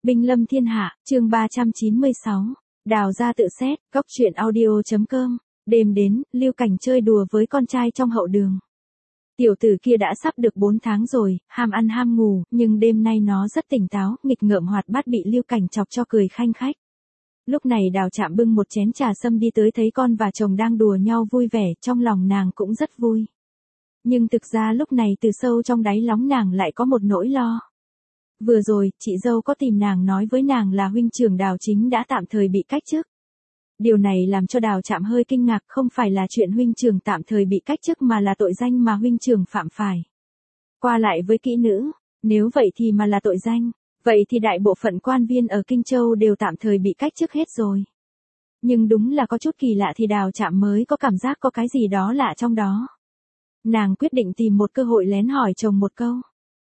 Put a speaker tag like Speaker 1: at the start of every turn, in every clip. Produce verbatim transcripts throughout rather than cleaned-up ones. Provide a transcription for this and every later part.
Speaker 1: Binh lâm thiên hạ, chương ba trăm chín mươi sáu. Đào gia tự xét, góc truyện audio.com. Đêm đến, Lưu Cảnh chơi đùa với con trai trong hậu đường. Tiểu tử kia đã sắp được bốn tháng rồi, ham ăn ham ngủ, nhưng đêm nay nó rất tỉnh táo, nghịch ngợm hoạt bát bị Lưu Cảnh chọc cho cười khanh khách. Lúc này Đào Trạm bưng một chén trà sâm đi tới thấy con và chồng đang đùa nhau vui vẻ, trong lòng nàng cũng rất vui. Nhưng thực ra lúc này từ sâu trong đáy lòng nàng lại có một nỗi lo. Vừa rồi, chị dâu có tìm nàng nói với nàng là huynh trưởng Đào Chính đã tạm thời bị cách chức. Điều này làm cho Đào Trạm hơi kinh ngạc, không phải là chuyện huynh trưởng tạm thời bị cách chức mà là tội danh mà huynh trưởng phạm phải. Qua lại với kỹ nữ, nếu vậy thì mà là tội danh, vậy thì đại bộ phận quan viên ở Kinh Châu đều tạm thời bị cách chức hết rồi. Nhưng đúng là có chút kỳ lạ thì Đào Trạm mới có cảm giác có cái gì đó lạ trong đó. Nàng quyết định tìm một cơ hội lén hỏi chồng một câu.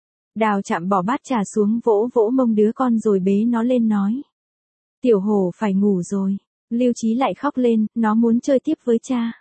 Speaker 1: Đào Trạm bỏ bát trà xuống vỗ vỗ mông đứa con rồi bế nó lên nói. Tiểu hổ phải ngủ rồi. Lưu Chí lại khóc lên, nó muốn chơi tiếp với cha.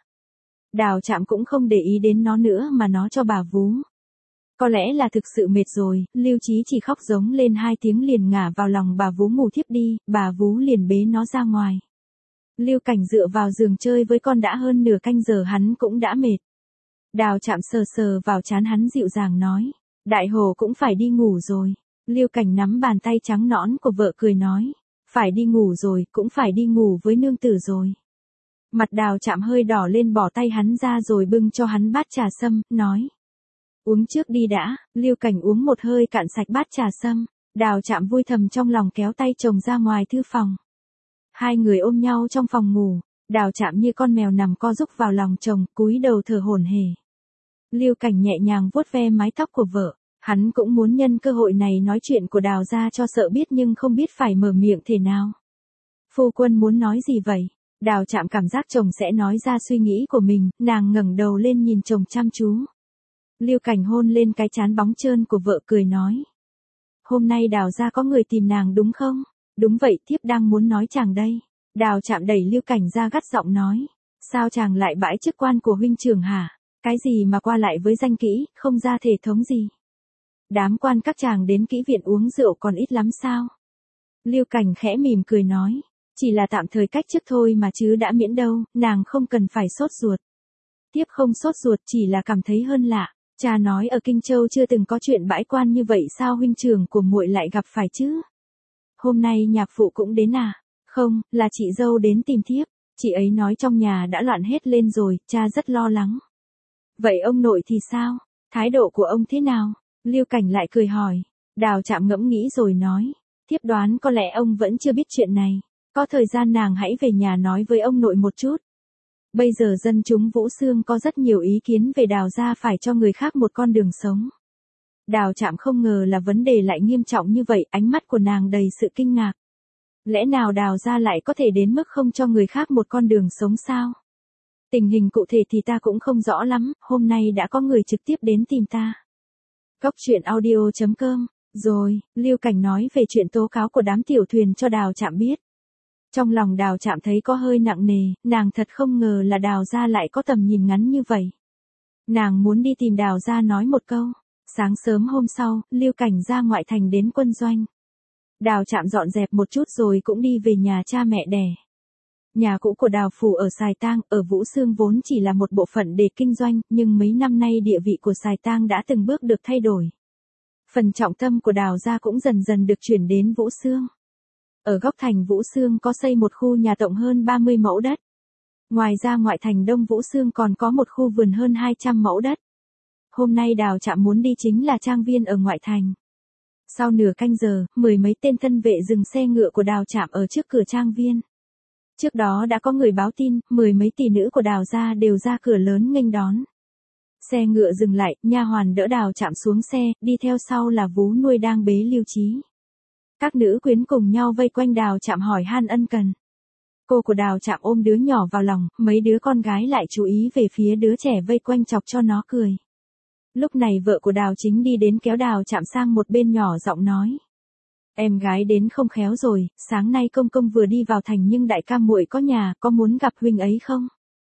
Speaker 1: Đào Trạm cũng không để ý đến nó nữa mà nó cho bà vú. Có lẽ là thực sự mệt rồi, Lưu Chí chỉ khóc giống lên hai tiếng liền ngả vào lòng bà vú ngủ thiếp đi, bà vú liền bế nó ra ngoài. Lưu Cảnh dựa vào giường chơi với con đã hơn nửa canh giờ hắn cũng đã mệt. Đào Trạm sờ sờ vào trán hắn dịu dàng nói. Đại hồ cũng phải đi ngủ rồi. Lưu Cảnh nắm bàn tay trắng nõn của vợ cười nói. Phải đi ngủ rồi, cũng phải đi ngủ với nương tử rồi. Mặt Đào Trạm hơi đỏ lên bỏ tay hắn ra rồi bưng cho hắn bát trà sâm, nói. Uống trước đi đã, Lưu Cảnh uống một hơi cạn sạch bát trà sâm. Đào Trạm vui thầm trong lòng kéo tay chồng ra ngoài thư phòng. Hai người ôm nhau trong phòng ngủ, Đào Trạm như con mèo nằm co rúc vào lòng chồng, cúi đầu thở hổn hển. Lưu Cảnh nhẹ nhàng vuốt ve mái tóc của vợ, hắn cũng muốn nhân cơ hội này nói chuyện của Đào gia cho sợ biết nhưng không biết phải mở miệng thế nào. Phu quân muốn nói gì vậy? Đào Trạm cảm giác chồng sẽ nói ra suy nghĩ của mình, nàng ngẩng đầu lên nhìn chồng chăm chú. Lưu Cảnh hôn lên cái trán bóng trơn của vợ cười nói. Hôm nay Đào gia có người tìm nàng đúng không? Đúng vậy, thiếp đang muốn nói chàng đây. Đào Trạm đẩy Lưu Cảnh ra gắt giọng nói. Sao chàng lại bãi chức quan của huynh trưởng hả? Cái gì mà qua lại với danh kỹ, không ra thể thống gì? Đám quan các chàng đến kỹ viện uống rượu còn ít lắm sao? Lưu Cảnh khẽ mỉm cười nói. Chỉ là tạm thời cách chức thôi mà chứ đã miễn đâu, nàng không cần phải sốt ruột. Tiếp không sốt ruột chỉ là cảm thấy hơn lạ. Cha nói ở Kinh Châu chưa từng có chuyện bãi quan như vậy sao huynh trưởng của muội lại gặp phải chứ? Hôm nay nhạc phụ cũng đến à? Không, là chị dâu đến tìm thiếp. Chị ấy nói trong nhà đã loạn hết lên rồi, cha rất lo lắng. Vậy ông nội thì sao? Thái độ của ông thế nào? Lưu Cảnh lại cười hỏi. Đào Trạm ngẫm nghĩ rồi nói. Thiếp đoán có lẽ ông vẫn chưa biết chuyện này. Có thời gian nàng hãy về nhà nói với ông nội một chút. Bây giờ dân chúng Vũ Xương có rất nhiều ý kiến về Đào gia phải cho người khác một con đường sống. Đào Trạm không ngờ là vấn đề lại nghiêm trọng như vậy, ánh mắt của nàng đầy sự kinh ngạc. Lẽ nào Đào gia lại có thể đến mức không cho người khác một con đường sống sao? Tình hình cụ thể thì ta cũng không rõ lắm, hôm nay đã có người trực tiếp đến tìm ta. Góc truyện audio.com. Rồi, Lưu Cảnh nói về chuyện tố cáo của đám tiểu thuyền cho Đào Trạm biết. Trong lòng Đào Trạm thấy có hơi nặng nề, nàng thật không ngờ là Đào gia lại có tầm nhìn ngắn như vậy. Nàng muốn đi tìm Đào gia nói một câu. Sáng sớm hôm sau, Lưu Cảnh ra ngoại thành đến quân doanh. Đào Trạm dọn dẹp một chút rồi cũng đi về nhà cha mẹ đẻ. Nhà cũ của Đào phủ ở Sài Tang, ở Vũ Xương vốn chỉ là một bộ phận để kinh doanh, nhưng mấy năm nay địa vị của Sài Tang đã từng bước được thay đổi. Phần trọng tâm của Đào gia cũng dần dần được chuyển đến Vũ Xương. Ở góc thành Vũ Xương có xây một khu nhà rộng hơn ba mươi mẫu đất. Ngoài ra ngoại thành Đông Vũ Xương còn có một khu vườn hơn hai trăm mẫu đất. Hôm nay Đào Trạm muốn đi chính là trang viên ở ngoại thành. Sau nửa canh giờ, mười mấy tên thân vệ dừng xe ngựa của Đào Trạm ở trước cửa trang viên. Trước đó đã có người báo tin, mười mấy tỷ nữ của Đào gia đều ra cửa lớn nghênh đón. Xe ngựa dừng lại, nha hoàn đỡ Đào Trạm xuống xe, đi theo sau là vú nuôi đang bế Lưu Chí. Các nữ quyến cùng nhau vây quanh Đào Trạm hỏi han ân cần. Cô của Đào Trạm ôm đứa nhỏ vào lòng, mấy đứa con gái lại chú ý về phía đứa trẻ vây quanh chọc cho nó cười. Lúc này vợ của Đào Chính đi đến kéo Đào Trạm sang một bên nhỏ giọng nói. Em gái đến không khéo rồi, sáng nay công công vừa đi vào thành nhưng đại ca muội có nhà, có muốn gặp huynh ấy không?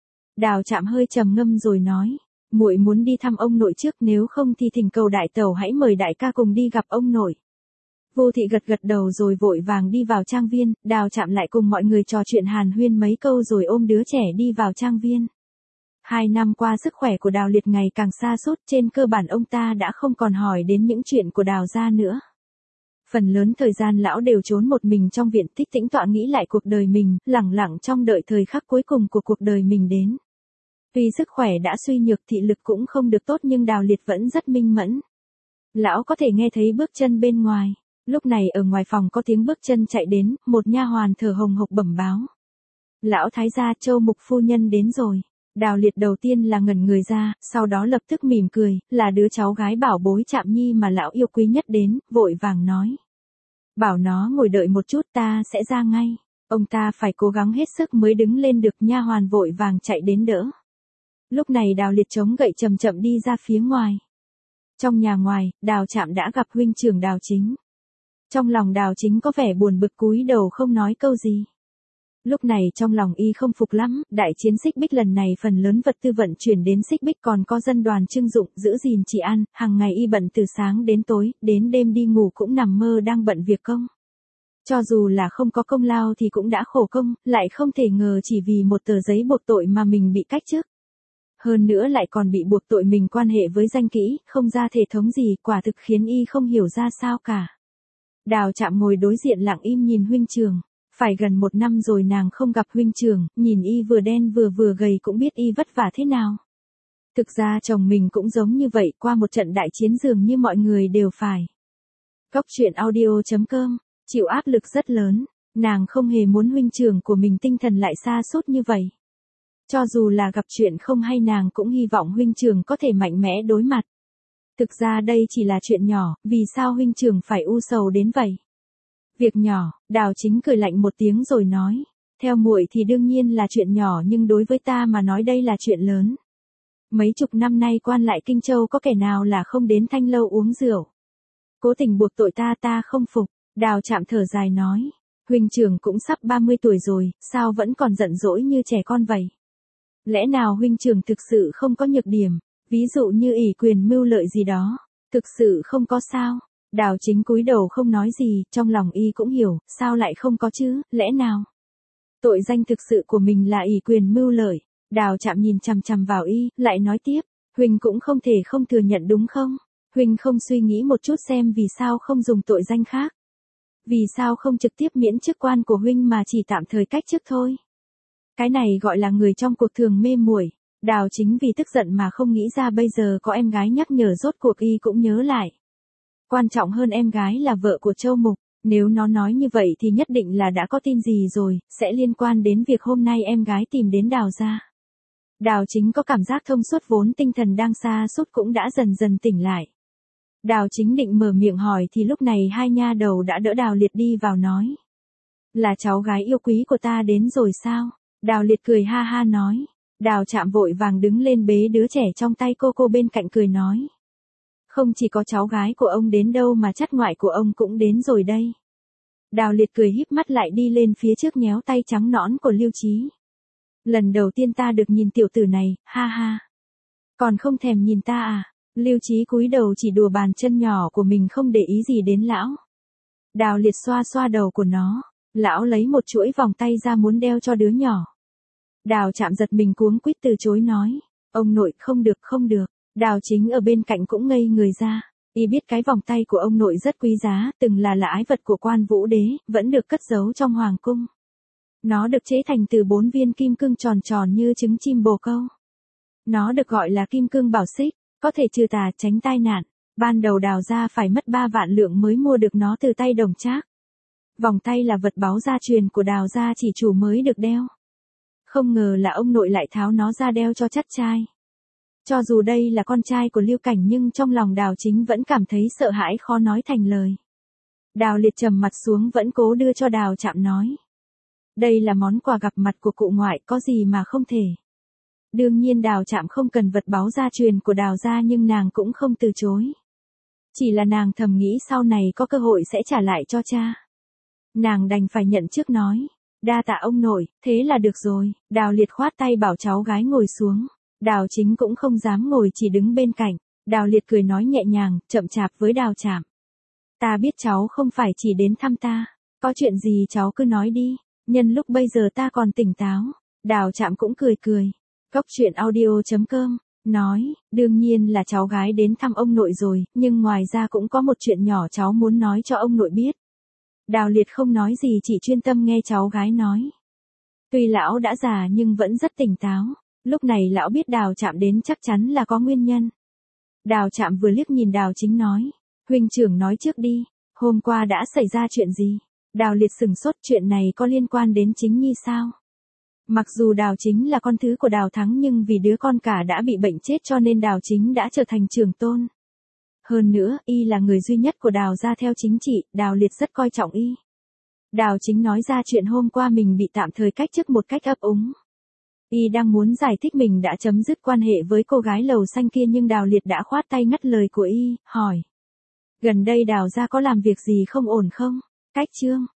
Speaker 1: Đào Trạm hơi trầm ngâm rồi nói, muội muốn đi thăm ông nội trước, nếu không thì thỉnh cầu đại tẩu hãy mời đại ca cùng đi gặp ông nội. Vô Thị gật gật đầu rồi vội vàng đi vào trang viên, Đào Trạm lại cùng mọi người trò chuyện hàn huyên mấy câu rồi ôm đứa trẻ đi vào trang viên. Hai năm qua sức khỏe của Đào Liệt ngày càng sa sút, trên cơ bản ông ta đã không còn hỏi đến những chuyện của Đào gia nữa. Phần lớn thời gian lão đều trốn một mình trong viện tích tĩnh tọa nghĩ lại cuộc đời mình, lẳng lặng trong đợi thời khắc cuối cùng của cuộc đời mình đến. Tuy sức khỏe đã suy nhược, thị lực cũng không được tốt nhưng Đào Liệt vẫn rất minh mẫn. Lão có thể nghe thấy bước chân bên ngoài. Lúc này ở ngoài phòng có tiếng bước chân chạy đến, một nha hoàn thở hồng hộc bẩm báo. Lão thái gia, Châu Mục phu nhân đến rồi. Đào Liệt đầu tiên là ngẩn người ra, sau đó lập tức mỉm cười, là đứa cháu gái bảo bối Trạm Nhi mà lão yêu quý nhất đến, vội vàng nói. Bảo nó ngồi đợi một chút, ta sẽ ra ngay. Ông ta phải cố gắng hết sức mới đứng lên được, nha hoàn vội vàng chạy đến đỡ. Lúc này Đào Liệt chống gậy chậm chậm đi ra phía ngoài. Trong nhà ngoài, Đào Trạm đã gặp huynh trưởng Đào Chính. Trong lòng Đào Chính có vẻ buồn bực cúi đầu không nói câu gì. Lúc này trong lòng y không phục lắm, đại chiến Xích Bích lần này phần lớn vật tư vận chuyển đến Xích Bích, còn có dân đoàn trưng dụng, giữ gìn trị an, hàng ngày y bận từ sáng đến tối, đến đêm đi ngủ cũng nằm mơ đang bận việc công. Cho dù là không có công lao thì cũng đã khổ công, lại không thể ngờ chỉ vì một tờ giấy buộc tội mà mình bị cách chức. Hơn nữa lại còn bị buộc tội mình quan hệ với danh kỹ, không ra thể thống gì, quả thực khiến y không hiểu ra sao cả. Đào Trạm ngồi đối diện lặng im nhìn huynh trưởng. Phải gần một năm rồi nàng không gặp huynh trưởng, nhìn y vừa đen vừa vừa gầy cũng biết y vất vả thế nào. Thực ra chồng mình cũng giống như vậy, qua một trận đại chiến dường như mọi người đều phải. Góc truyện audio chấm com, chịu áp lực rất lớn, nàng không hề muốn huynh trưởng của mình tinh thần lại sa sút như vậy. Cho dù là gặp chuyện không hay nàng cũng hy vọng huynh trưởng có thể mạnh mẽ đối mặt. Thực ra đây chỉ là chuyện nhỏ, vì sao huynh trưởng phải u sầu đến vậy? Việc nhỏ, Đào Chính cười lạnh một tiếng rồi nói, theo muội thì đương nhiên là chuyện nhỏ nhưng đối với ta mà nói đây là chuyện lớn. Mấy chục năm nay quan lại Kinh Châu có kẻ nào là không đến Thanh Lâu uống rượu. Cố tình buộc tội ta ta không phục, Đào Trạm thở dài nói, huynh trưởng cũng sắp ba mươi tuổi rồi, sao vẫn còn giận dỗi như trẻ con vậy? Lẽ nào huynh trưởng thực sự không có nhược điểm, ví dụ như ỷ quyền mưu lợi gì đó, thực sự không có sao? Đào Chính cúi đầu không nói gì, trong lòng y cũng hiểu, sao lại không có chứ, lẽ nào? Tội danh thực sự của mình là ỷ quyền mưu lợi. Đào Trạm nhìn chằm chằm vào y, lại nói tiếp, huynh cũng không thể không thừa nhận đúng không? Huynh không suy nghĩ một chút xem vì sao không dùng tội danh khác? Vì sao không trực tiếp miễn chức quan của huynh mà chỉ tạm thời cách chức thôi? Cái này gọi là người trong cuộc thường mê muội. Đào Chính vì tức giận mà không nghĩ ra bây giờ có em gái nhắc nhở, rốt cuộc y cũng nhớ lại. Quan trọng hơn em gái là vợ của Châu Mục, nếu nó nói như vậy thì nhất định là đã có tin gì rồi, sẽ liên quan đến việc hôm nay em gái tìm đến Đào gia. Đào Chính có cảm giác thông suốt, vốn tinh thần đang sa sút cũng đã dần dần tỉnh lại. Đào Chính định mở miệng hỏi thì lúc này hai nha đầu đã đỡ Đào Liệt đi vào nói. Là cháu gái yêu quý của ta đến rồi sao? Đào Liệt cười ha ha nói. Đào Trạm vội vàng đứng lên bế đứa trẻ trong tay cô cô bên cạnh cười nói. Không chỉ có cháu gái của ông đến đâu mà chắt ngoại của ông cũng đến rồi đây. Đào Liệt cười híp mắt lại đi lên phía trước nhéo tay trắng nõn của Lưu Chí. Lần đầu tiên ta được nhìn tiểu tử này, ha ha. Còn không thèm nhìn ta à? Lưu Chí cúi đầu chỉ đùa bàn chân nhỏ của mình không để ý gì đến lão. Đào Liệt xoa xoa đầu của nó. Lão lấy một chuỗi vòng tay ra muốn đeo cho đứa nhỏ. Đào Trạm giật mình cuống quýt từ chối nói. Ông nội, không được không được. Đào Chính ở bên cạnh cũng ngây người ra. Y biết cái vòng tay của ông nội rất quý giá, từng là là ái vật của Quan Vũ Đế, vẫn được cất giấu trong hoàng cung. Nó được chế thành từ bốn viên kim cương tròn tròn như trứng chim bồ câu. Nó được gọi là kim cương bảo xích, có thể trừ tà tránh tai nạn. Ban đầu Đào gia phải mất ba vạn lượng mới mua được nó từ tay Đồng Trác. Vòng tay là vật báu gia truyền của Đào gia, chỉ chủ mới được đeo. Không ngờ là ông nội lại tháo nó ra đeo cho chắt trai. Cho dù đây là con trai của Lưu Cảnh nhưng trong lòng Đào Chính vẫn cảm thấy sợ hãi khó nói thành lời. Đào Liệt trầm mặt xuống vẫn cố đưa cho Đào Trạm nói. Đây là món quà gặp mặt của cụ ngoại, có gì mà không thể. Đương nhiên Đào Trạm không cần vật báu gia truyền của Đào gia nhưng nàng cũng không từ chối. Chỉ là nàng thầm nghĩ sau này có cơ hội sẽ trả lại cho cha. Nàng đành phải nhận trước nói. Đa tạ ông nội, thế là được rồi. Đào Liệt khoát tay bảo cháu gái ngồi xuống. Đào Chính cũng không dám ngồi, chỉ đứng bên cạnh. Đào Liệt cười nói nhẹ nhàng, chậm chạp với Đào Trạm. Ta biết cháu không phải chỉ đến thăm ta. Có chuyện gì cháu cứ nói đi. Nhân lúc bây giờ ta còn tỉnh táo. Đào Trạm cũng cười cười. Cốc truyện audio chấm com nói, đương nhiên là cháu gái đến thăm ông nội rồi, nhưng ngoài ra cũng có một chuyện nhỏ cháu muốn nói cho ông nội biết. Đào Liệt không nói gì, chỉ chuyên tâm nghe cháu gái nói. Tuy lão đã già nhưng vẫn rất tỉnh táo. Lúc này lão biết Đào Trạm đến chắc chắn là có nguyên nhân. Đào Trạm vừa liếc nhìn Đào Chính nói, huynh trưởng nói trước đi, hôm qua đã xảy ra chuyện gì? Đào Liệt sừng sốt, chuyện này có liên quan đến Chính Nhi sao? Mặc dù Đào Chính là con thứ của Đào Thắng nhưng vì đứa con cả đã bị bệnh chết cho nên Đào Chính đã trở thành trưởng tôn. Hơn nữa, y là người duy nhất của Đào gia theo chính trị, Đào Liệt rất coi trọng y. Đào Chính nói ra chuyện hôm qua mình bị tạm thời cách chức một cách ấp úng. Y đang muốn giải thích mình đã chấm dứt quan hệ với cô gái lầu xanh kia nhưng Đào Liệt đã khoát tay ngắt lời của y, hỏi. Gần đây Đào gia có làm việc gì không ổn không? Cách chương.